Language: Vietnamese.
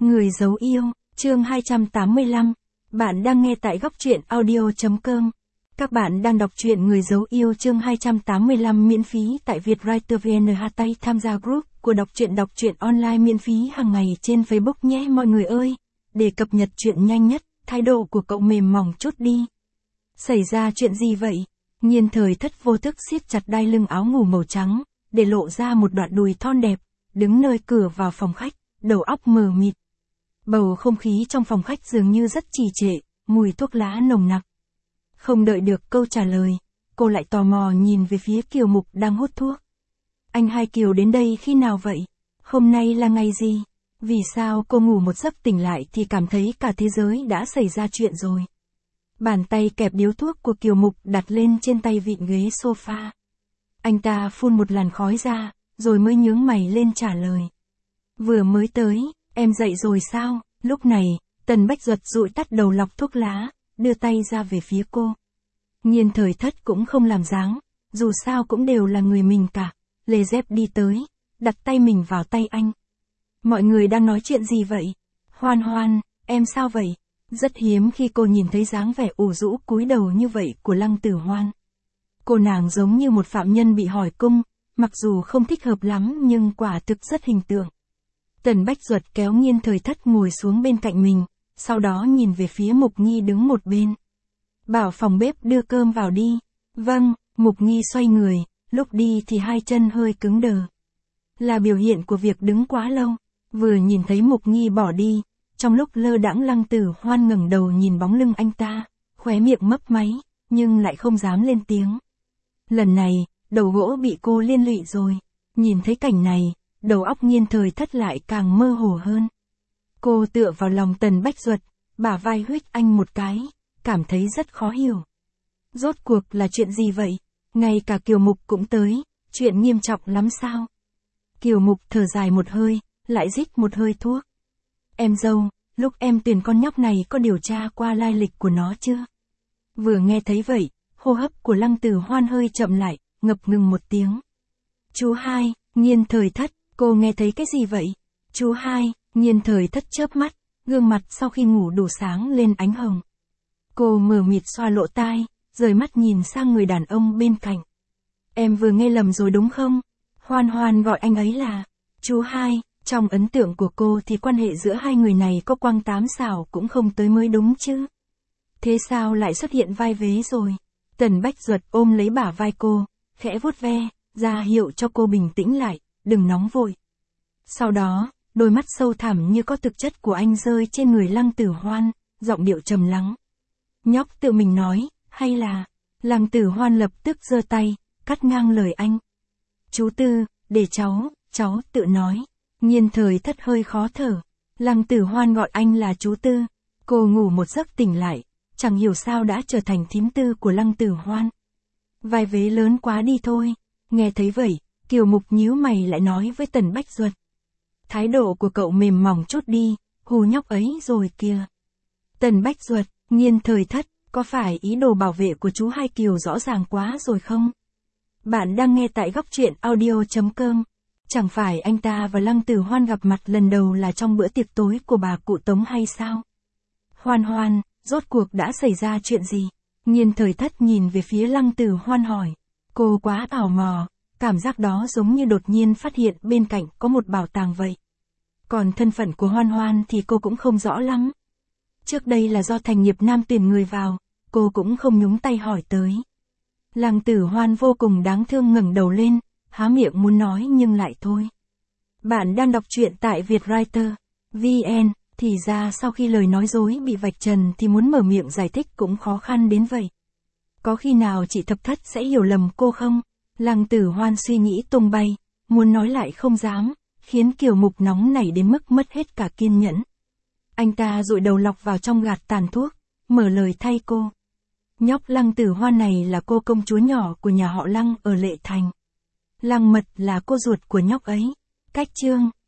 Người giấu yêu, chương 285. Bạn đang nghe tại góc truyện audio.com. Các bạn đang đọc truyện Người giấu yêu chương 285 miễn phí tại Vietwriter VN. Tay tham gia group của đọc truyện online miễn phí hàng ngày trên Facebook nhé mọi người ơi. Để cập nhật chuyện nhanh nhất, thái độ của cậu mềm mỏng chút đi. Xảy ra chuyện gì vậy? Nhiên Thời Thất vô thức siết chặt đai lưng áo ngủ màu trắng, để lộ ra một đoạn đùi thon đẹp, đứng nơi cửa vào phòng khách, đầu óc mờ mịt. Bầu không khí trong phòng khách dường như rất trì trệ, mùi thuốc lá nồng nặc. Không đợi được câu trả lời, cô lại tò mò nhìn về phía Kiều Mục đang hút thuốc. Anh hai Kiều đến đây khi nào vậy? Hôm nay là ngày gì? Vì sao cô ngủ một giấc tỉnh lại thì cảm thấy cả thế giới đã xảy ra chuyện rồi? Bàn tay kẹp điếu thuốc của Kiều Mục đặt lên trên tay vịn ghế sofa. Anh ta phun một làn khói ra, rồi mới nhướng mày lên trả lời. Vừa mới tới, em dậy rồi sao? Lúc này, Tần Bách Duật dụi tắt đầu lọc thuốc lá, đưa tay ra về phía cô. Nhiên Thời Thất cũng không làm dáng, dù sao cũng đều là người mình cả. Lê Dép đi tới, đặt tay mình vào tay anh. Mọi người đang nói chuyện gì vậy? Hoan Hoan, em sao vậy? Rất hiếm khi cô nhìn thấy dáng vẻ ủ rũ cúi đầu như vậy của Lăng Tử Hoan. Cô nàng giống như một phạm nhân bị hỏi cung, mặc dù không thích hợp lắm nhưng quả thực rất hình tượng. Tần Bách Duật kéo Nhiên Thời Thất ngồi xuống bên cạnh mình, sau đó nhìn về phía Mục Nghi đứng một bên. Bảo phòng bếp đưa cơm vào đi. Vâng, Mục Nghi xoay người, lúc đi thì hai chân hơi cứng đờ. Là biểu hiện của việc đứng quá lâu. Vừa nhìn thấy Mục Nghi bỏ đi, trong lúc lơ đãng Lăng Tử Hoan ngẩng đầu nhìn bóng lưng anh ta, khóe miệng mấp máy, nhưng lại không dám lên tiếng. Lần này, đầu gỗ bị cô liên lụy rồi. Nhìn thấy cảnh này, đầu óc Nhiên Thời Thất lại càng mơ hồ hơn. Cô tựa vào lòng Tần Bách Duật, bả vai huých anh một cái, cảm thấy rất khó hiểu. Rốt cuộc là chuyện gì vậy? Ngay cả Kiều Mục cũng tới, chuyện nghiêm trọng lắm sao? Kiều Mục thở dài một hơi, lại rít một hơi thuốc. Em dâu, lúc em tuyển con nhóc này có điều tra qua lai lịch của nó chưa? Vừa nghe thấy vậy, hô hấp của Lăng Tử Hoan hơi chậm lại, ngập ngừng một tiếng. Chú hai, Nhiên Thời Thất, cô nghe thấy cái gì vậy? Chú hai, Nhiên Thời Thất chớp mắt, gương mặt sau khi ngủ đủ sáng lên ánh hồng. Cô mờ mịt xoa lỗ tai, rời mắt nhìn sang người đàn ông bên cạnh. Em vừa nghe lầm rồi đúng không? Hoan Hoan gọi anh ấy là chú hai, trong ấn tượng của cô thì quan hệ giữa hai người này có quăng tám xào cũng không tới mới đúng chứ. Thế sao lại xuất hiện vai vế rồi? Tần Bách Duật ôm lấy bả vai cô, khẽ vuốt ve, ra hiệu cho cô bình tĩnh lại, đừng nóng vội. Sau đó, đôi mắt sâu thẳm như có thực chất của anh rơi trên người Lăng Tử Hoan, giọng điệu trầm lắng. Nhóc tự mình nói, hay là... Lăng Tử Hoan lập tức giơ tay, cắt ngang lời anh. Chú Tư, để cháu tự nói. Nhiên Thời Thất hơi khó thở. Lăng Tử Hoan gọi anh là chú Tư. Cô ngủ một giấc tỉnh lại, chẳng hiểu sao đã trở thành thím Tư của Lăng Tử Hoan. Vai vế lớn quá đi thôi. Nghe thấy vậy, Kiều Mục nhíu mày lại nói với Tần Bách Duật. Thái độ của cậu mềm mỏng chút đi, hù nhóc ấy rồi kìa. Tần Bách Duật, Nhiên Thời Thất, có phải ý đồ bảo vệ của chú hai Kiều rõ ràng quá rồi không? Bạn đang nghe tại góc truyện audio.com. Chẳng phải anh ta và Lăng Tử Hoan gặp mặt lần đầu là trong bữa tiệc tối của bà cụ Tống hay sao? Hoan Hoan, rốt cuộc đã xảy ra chuyện gì? Nhiên Thời Thất nhìn về phía Lăng Tử Hoan hỏi. Cô quá tò mò, cảm giác đó giống như đột nhiên phát hiện bên cạnh có một bảo tàng vậy. Còn thân phận của Hoan Hoan thì cô cũng không rõ lắm. Trước đây là do Thành Nghiệp Nam tuyển người vào, cô cũng không nhúng tay hỏi tới. Lăng Tử Hoan vô cùng đáng thương ngẩng đầu lên, há miệng muốn nói nhưng lại thôi. Bạn đang đọc truyện tại Vietwriter VN, thì ra sau khi lời nói dối bị vạch trần thì muốn mở miệng giải thích cũng khó khăn đến vậy. Có khi nào chị Thập Thất sẽ hiểu lầm cô không? Lăng Tử Hoan suy nghĩ tung bay, muốn nói lại không dám, khiến Kiều Mục nóng nảy đến mức mất hết cả kiên nhẫn. Anh ta dụi đầu lọc vào trong gạt tàn thuốc, mở lời thay cô. Nhóc Lăng Tử Hoan này là cô công chúa nhỏ của nhà họ Lăng ở Lệ Thành. Lăng Mật là cô ruột của nhóc ấy. Cách chương